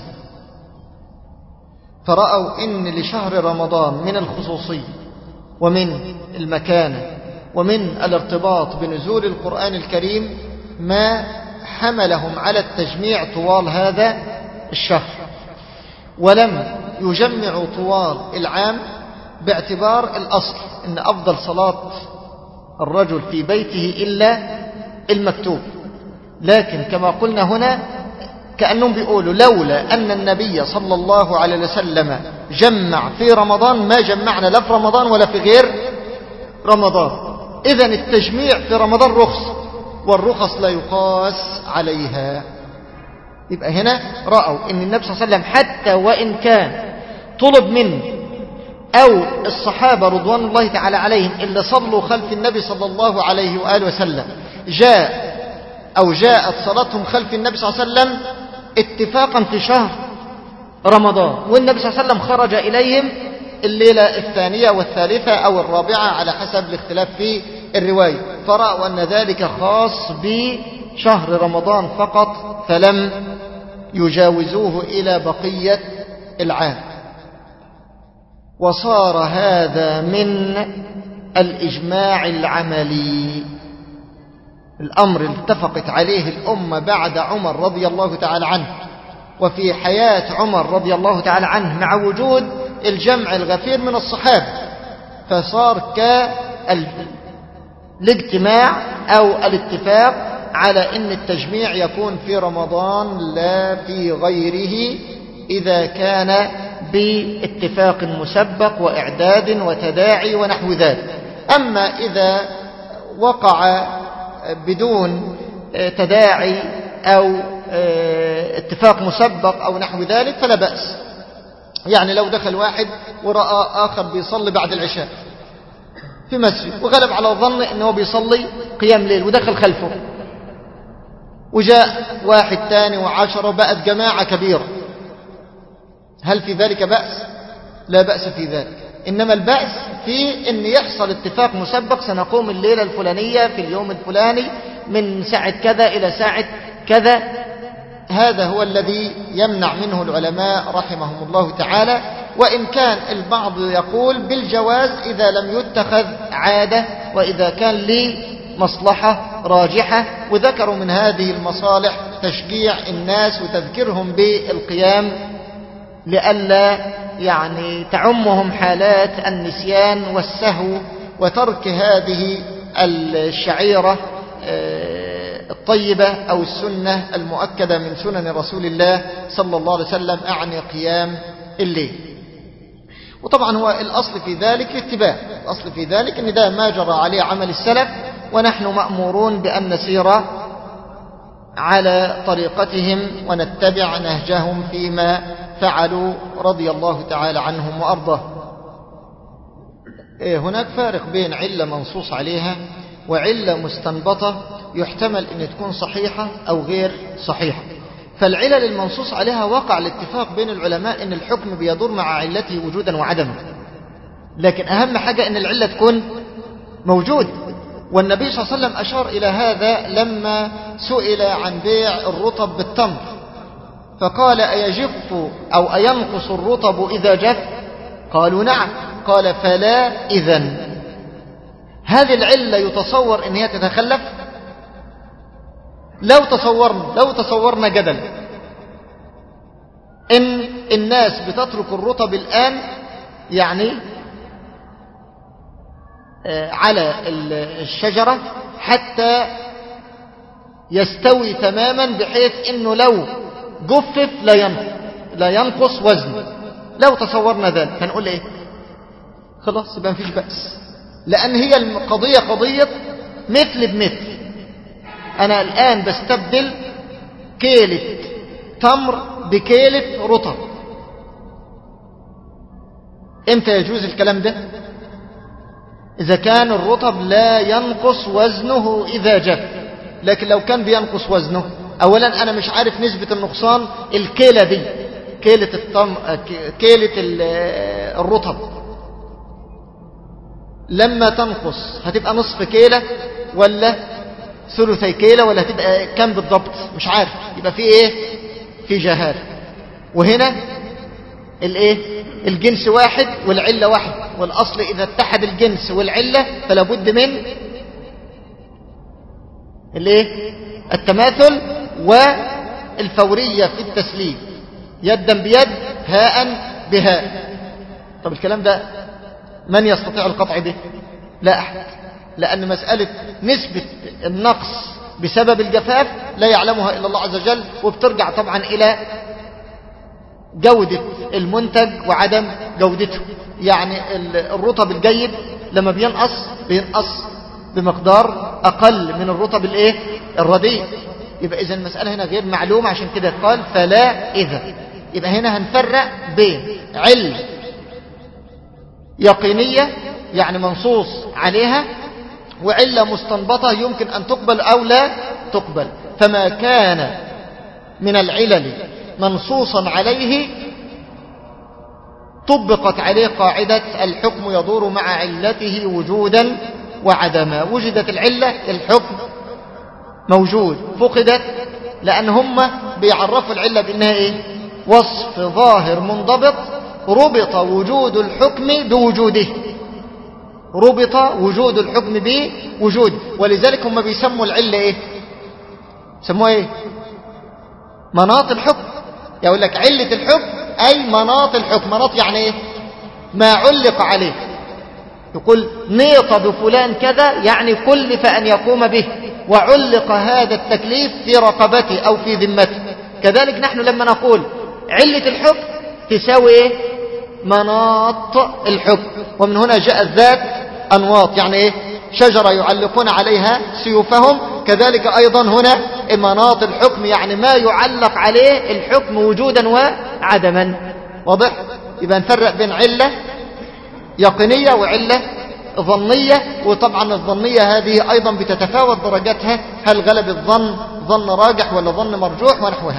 فرأوا إن لشهر رمضان من الخصوصية ومن المكانة ومن الارتباط بنزول القرآن الكريم ما حملهم على التجميع طوال هذا الشهر، ولم يجمعوا طوال العام باعتبار الأصل إن أفضل صلاة الرجل في بيته إلا المكتوب. لكن كما قلنا هنا كأنهم بيقولوا لولا أن النبي صلى الله عليه وسلم جمع في رمضان ما جمعنا لا في رمضان ولا في غير رمضان. إذن التجميع في رمضان رخص، والرخص لا يقاس عليها. يبقى هنا رأوا أن النبي صلى الله عليه وسلم حتى وإن كان طلب منه أو الصحابة رضوان الله تعالى عليهم اللي صلوا خلف النبي صلى الله عليه وآله وسلم جاء أو جاءت صلاتهم خلف النبي صلى الله عليه وسلم اتفاقا في شهر رمضان، والنبي صلى الله عليه وسلم خرج إليهم الليلة الثانية والثالثة أو الرابعة على حسب الاختلاف في الرواية، فرأوا أن ذلك خاص بشهر رمضان فقط فلم يجاوزوه إلى بقية العام. وصار هذا من الإجماع العملي، الأمر اتفقت عليه الأمة بعد عمر رضي الله تعالى عنه وفي حياة عمر رضي الله تعالى عنه مع وجود الجمع الغفير من الصحابة، فصار كالاجتماع أو الاتفاق على أن التجميع يكون في رمضان لا في غيره إذا كان باتفاق مسبق وإعداد وتداعي ونحو ذلك. أما إذا وقع بدون تداعي أو اتفاق مسبق أو نحو ذلك فلا بأس. يعني لو دخل واحد ورأى آخر بيصلي بعد العشاء في مسجد وغلب على ظن أنه بيصلي قيام ليل ودخل خلفه، وجاء واحد تاني وعشرة بقت جماعة كبيرة، هل في ذلك بأس؟ لا بأس في ذلك. إنما البأس في أن يحصل اتفاق مسبق سنقوم الليلة الفلانية في اليوم الفلاني من ساعة كذا إلى ساعة كذا، هذا هو الذي يمنع منه العلماء رحمهم الله تعالى. وإن كان البعض يقول بالجواز إذا لم يتخذ عادة وإذا كان لي مصلحة راجحة، وذكروا من هذه المصالح تشجيع الناس وتذكيرهم بالقيام لئلا يعني تعمهم حالات النسيان والسهو وترك هذه الشعيرة الطيبة أو السنة المؤكدة من سنن رسول الله صلى الله عليه وسلم، أعني قيام الليل. وطبعا هو الأصل في ذلك الاتباع، الأصل في ذلك أن ده ما جرى عليه عمل السلف، ونحن مأمورون بأن نسير على طريقتهم ونتبع نهجهم فيما فعلوا رضي الله تعالى عنهم وأرضاه. هناك فارق بين علة منصوص عليها وعلة مستنبطة يحتمل أن تكون صحيحة أو غير صحيحة. فالعلل المنصوص عليها وقع الاتفاق بين العلماء أن الحكم بيدور مع علته وجودا وعدما، لكن أهم حاجة أن العلة تكون موجود. والنبي صلى الله عليه وسلم أشار إلى هذا لما سئل عن بيع الرطب بالتمر فقال أيجف أو أينقص الرطب إذا جف؟ قالوا نعم. قال فلا إذن. هذه العلة يتصور أن هي تتخلف؟ لو تصورنا لو تصورنا جدل إن الناس بتترك الرطب الآن يعني على الشجرة حتى يستوي تماما بحيث إنه لو جفف لا ينقص لا ينقص وزنه، لو تصورنا ذلك هنقول ايه؟ خلاص يبقى مفيش بأس، لأن هي القضية قضية مثل بمثل. أنا الآن بستبدل كيلة تمر بكيلة رطب. امتى يجوز الكلام ده؟ إذا كان الرطب لا ينقص وزنه إذا جف. لكن لو كان بينقص وزنه، أولا أنا مش عارف نسبة النقصان الكيلة دي، كيلة التم... كيلة الرطب لما تنقص هتبقى نصف كيلة ولا ثلثي كيلة ولا هتبقى كم بالضبط؟ مش عارف. يبقى في ايه؟ في جهالة. وهنا الايه؟ الجنس واحد والعلة واحد، والاصل اذا اتحد الجنس والعلة فلا بد من الايه؟ التماثل والفورية في التسليم، يدا بيد هاء بهاء. طب الكلام ده من يستطيع القطع به؟ لا أحد، لأن مسألة نسبة النقص بسبب الجفاف لا يعلمها إلا الله عز وجل، وبترجع طبعا إلى جودة المنتج وعدم جودته. يعني الرطب الجيد لما بينقص بينقص بمقدار أقل من الرطب الايه؟ الرديء. يبقى إذا المسألة هنا غير معلومة، عشان كده قال فلا إذا. يبقى هنا هنفرق بين علة يقينية يعني منصوص عليها، وعلة مستنبطة يمكن أن تقبل أو لا تقبل. فما كان من العلل منصوصا عليه طبقت عليه قاعدة الحكم يدور مع علته وجودا وعدما. وجدت العلة الحكم موجود، فقدت لأن هم بيعرفوا العلة بأنها إيه؟ وصف ظاهر منضبط ربط وجود الحكم بوجوده، ربط وجود الحكم بوجوده. ولذلك هم بيسموا العلة إيه؟ سموها إيه؟ مناط الحكم. يقول لك علة الحكم أي مناط الحكم. مناط يعني إيه؟ ما علق عليه. يقول نيط بفلان كذا يعني كلف أن يقوم به، وعلق هذا التكليف في رقبته أو في ذمته. كذلك نحن لما نقول علة الحكم تساوي إيه؟ مناط الحكم. ومن هنا جاء الذات أنواط، يعني إيه؟ شجرة يعلقون عليها سيوفهم. كذلك أيضا هنا مناط الحكم يعني ما يعلق عليه الحكم وجودا وعدما. واضح؟ يبقى نفرق بين علة يقينية وعلة ظنية. وطبعا الظنية هذه أيضا بتتفاوت درجاتها، هل غلب الظن ظن راجح ولا ظن مرجوح ونحوها.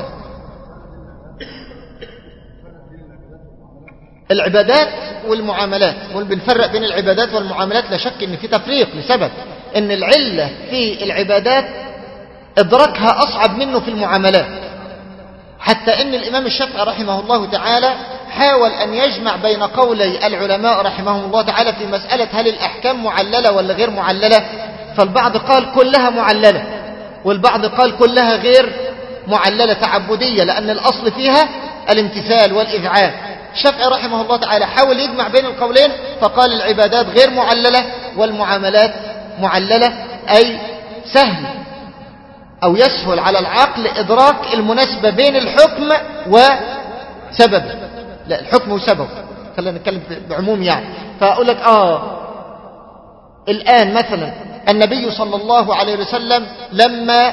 العبادات والمعاملات، بنفرق بين العبادات والمعاملات. لا شك ان في تفريق لسبب ان العلة في العبادات ادراكها اصعب منه في المعاملات، حتى ان الامام الشافعي رحمه الله تعالى حاول ان يجمع بين قولي العلماء رحمهم الله تعالى في مسألة هل الاحكام معللة ولا غير معللة. فالبعض قال كلها معللة، والبعض قال كلها غير معللة تعبدية، لان الاصل فيها الامتثال والاذعان. الشافعي رحمه الله تعالى حاول يجمع بين القولين، فقال العبادات غير معللة والمعاملات معللة، أي سهل أو يسهل على العقل إدراك المناسبة بين الحكم وسببه. لا، الحكم وسببه، خلينا نتكلم بعموم يعني. فأقول لك آه الآن مثلا النبي صلى الله عليه وسلم لما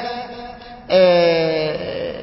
آه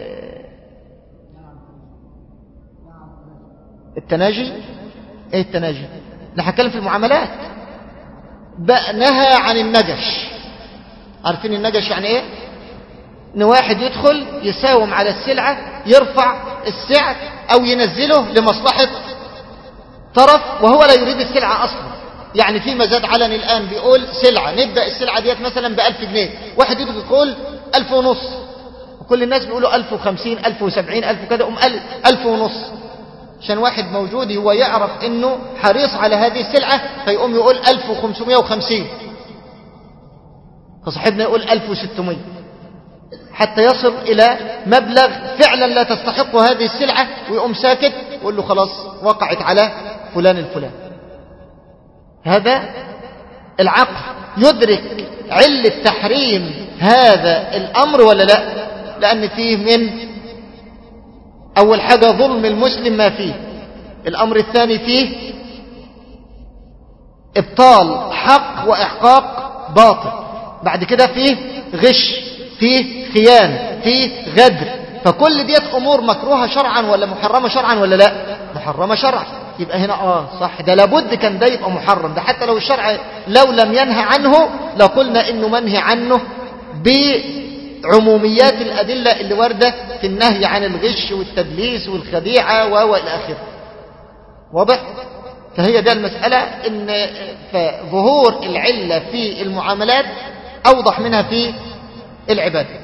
التناجي، ايه التناجي؟ نحن هنتكلم في المعاملات. بقى نهى عن النجش. عارفين النجش يعني ايه؟ ان واحد يدخل يساوم على السلعة، يرفع السعر او ينزله لمصلحة طرف وهو لا يريد السلعة اصلا. يعني في مزاد علني الان بيقول سلعة، نبدأ السلعة ديت مثلا بألف جنيه، واحد يدخل يقول ألف ونص، وكل الناس بيقولوا ألف وخمسين ألف وسبعين ألف وكذا، أم ألف ونص، عشان واحد موجود هو يعرف انه حريص على هذه السلعة فيقوم يقول ألف وخمسمائة وخمسين، فصاحبنا يقول ألف وستمائة، حتى يصل الى مبلغ فعلا لا تستحق هذه السلعة، ويقوم ساكت ويقول له خلاص وقعت على فلان الفلان. هذا العقل يدرك علة تحريم هذا الامر ولا لا؟ لان فيه من اول حاجة ظلم المسلم ما فيه، الأمر الثاني فيه إبطال حق وإحقاق باطل. بعد كده فيه غش، فيه خيانة، فيه غدر. فكل ديت أمور مكروهة شرعا ولا محرمة شرعا ولا لا؟ محرمة شرعا. يبقى هنا آه صح، ده لابد كان ده يبقى محرم. ده حتى لو الشرع لو لم ينهى عنه لقلنا إنه منهي عنه بعموميات الأدلة اللي واردة في النهي عن الغش والتدليس والخديعة وإلى آخره. واضح؟ فهي ده المسألة، إن ظهور العلة في المعاملات أوضح منها في العبادات.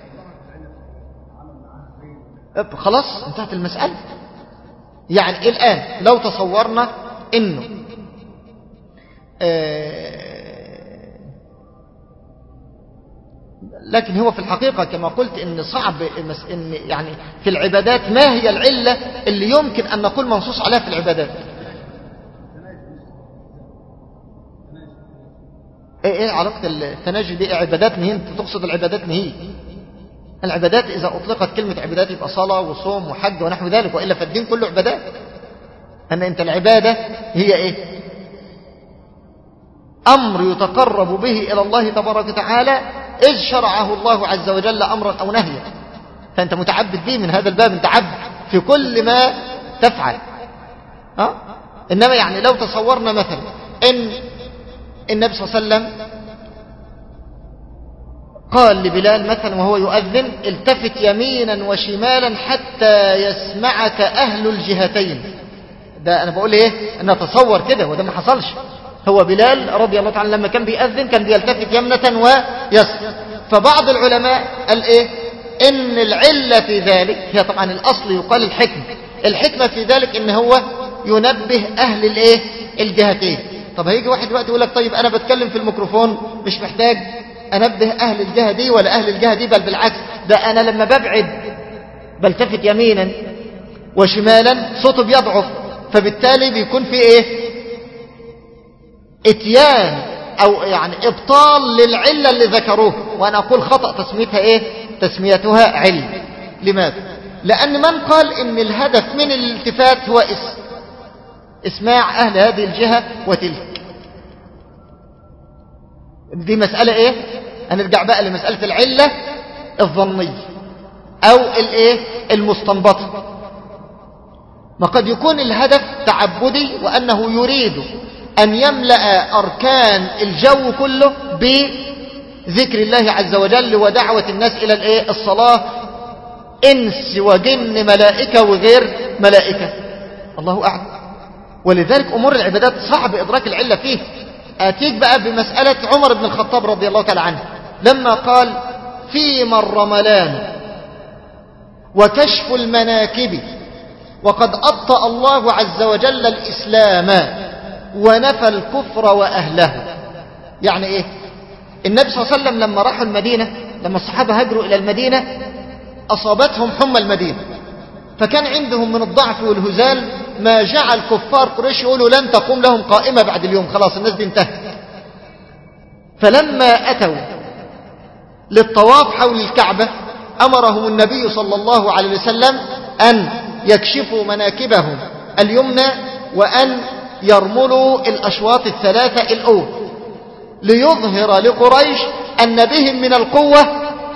خلاص انتهت المسألة. يعني الآن لو تصورنا إنه آه لكن هو في الحقيقة كما قلت إن صعب إن يعني في العبادات ما هي العلة اللي يمكن أن نقول منصوص عليها في العبادات؟ ايه ايه علاقة التناجي دي؟ عبادات نهي؟ انت تقصد العبادات نهي؟ العبادات اذا اطلقت كلمة عبادات يبقى صلاة وصوم وحج ونحو ذلك، وإلا فالدين كله عبادات. ان انت العبادة هي ايه؟ امر يتقرب به الى الله تبارك وتعالى اذ شرعه الله عز وجل امرا او نهيا، فانت متعبد به من هذا الباب، انت عبد في كل ما تفعل. ها؟ انما يعني لو تصورنا مثلا ان النبي صلى الله عليه وسلم قال لبلال مثلا وهو يؤذن: التفت يمينا وشمالا حتى يسمعك أهل الجهتين. ده أنا بقول إيه؟ أنا أتصور كده، وده ما حصلش. هو بلال رضي الله تعالى لما كان بيأذن كان بيلتفت يمنة ويسر. فبعض العلماء قال إيه؟ إن العلة في ذلك هي طبعا الأصل يقال الحكمة. الحكمة في ذلك إن هو ينبه أهل الإيه؟ الجهتين. طب هيجي واحد وقت يقول لك طيب أنا بتكلم في الميكروفون مش محتاج أنبه أهل الجهة دي ولا أهل الجهة دي، بل بالعكس، ده أنا لما ببعد بلتفت يمينا وشمالا صوته بيضعف، فبالتالي بيكون في إيه؟ اتيان أو يعني إبطال للعلة اللي ذكروه. وأنا أقول خطأ تسميتها إيه؟ تسميتها علم. لماذا؟ لأن من قال إن الهدف من الالتفات هو اسم اسماع أهل هذه الجهة وتلك، دي مسألة إيه؟ هنرجع بقى لمسألة العلة الظنية أو الإيه؟ المستنبطة. ما قد يكون الهدف تعبدي وأنه يريد أن يملأ أركان الجو كله بذكر الله عز وجل ودعوة الناس إلى الإيه؟ الصلاة، إنس وجن ملائكة وغير ملائكة، الله أعلم. ولذلك أمور العبادات صعب إدراك العلة فيه. آتيك بقى بمسألة عمر بن الخطاب رضي الله تعالى عنه لما قال: فيما الرملان وكشف المناكب وقد أبطأ الله عز وجل الإسلام ونفى الكفر وأهله. يعني إيه؟ النبي صلى الله عليه وسلم لما راحوا المدينة، لما الصحابة هاجروا إلى المدينة أصابتهم حمى المدينة، فكان عندهم من الضعف والهزال ما جعل كفار قريش يقولوا لن تقوم لهم قائمة بعد اليوم، خلاص الناس دي انتهت. فلما أتوا للطواف حول الكعبة أمرهم النبي صلى الله عليه وسلم أن يكشفوا مناكبهم اليمنى وأن يرملوا الأشواط الثلاثة الأول ليظهر لقريش أن بهم من القوة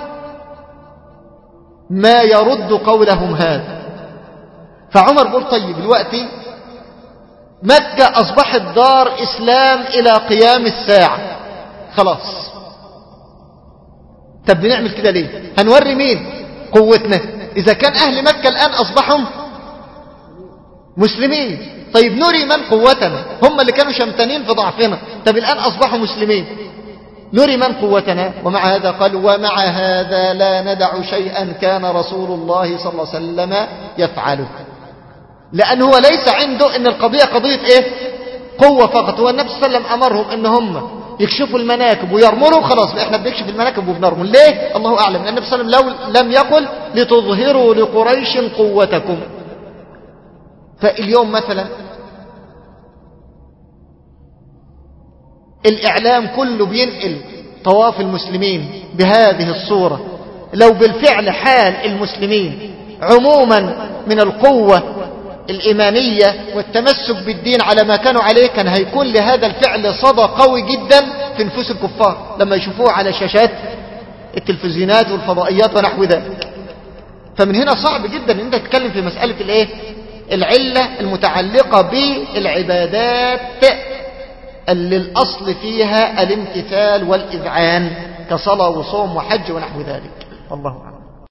ما يرد قولهم هذا. فعمر بيقول طيب دلوقتي مكة أصبحت دار إسلام إلى قيام الساعة، خلاص، طب بنعمل كده ليه؟ هنوري مين قوتنا إذا كان أهل مكة الآن أصبحوا مسلمين؟ طيب نري من قوتنا، هم اللي كانوا شمتانين في ضعفنا، طب الآن أصبحوا مسلمين، نري من قوتنا. ومع هذا قال: ومع هذا لا ندع شيئا كان رسول الله صلى الله عليه وسلم يفعله. لأنه هو ليس عنده ان القضية قضية ايه؟ قوة فقط. هو النبي صلى الله عليه وسلم امرهم ان هم يكشفوا المناكب ويرملوا، خلاص احنا بنكشف المناكب وبنرمل. ليه؟ الله اعلم. النبي صلى الله عليه وسلم لو لم يقل لتظهروا لقريش قوتكم. فاليوم مثلا الاعلام كله بينقل طواف المسلمين بهذه الصورة. لو بالفعل حال المسلمين عموما من القوة الإيمانية والتمسك بالدين على ما كانوا عليه، كان هيكون لهذا الفعل صدى قوي جدا في نفوس الكفار لما يشوفوه على شاشات التلفزيونات والفضائيات ونحو ذلك. فمن هنا صعب جدا ان انت تتكلم في مسألة الايه العلة المتعلقة بالعبادات اللي الأصل فيها الامتثال والإذعان كصلاة وصوم وحج ونحو ذلك. والله أعلم.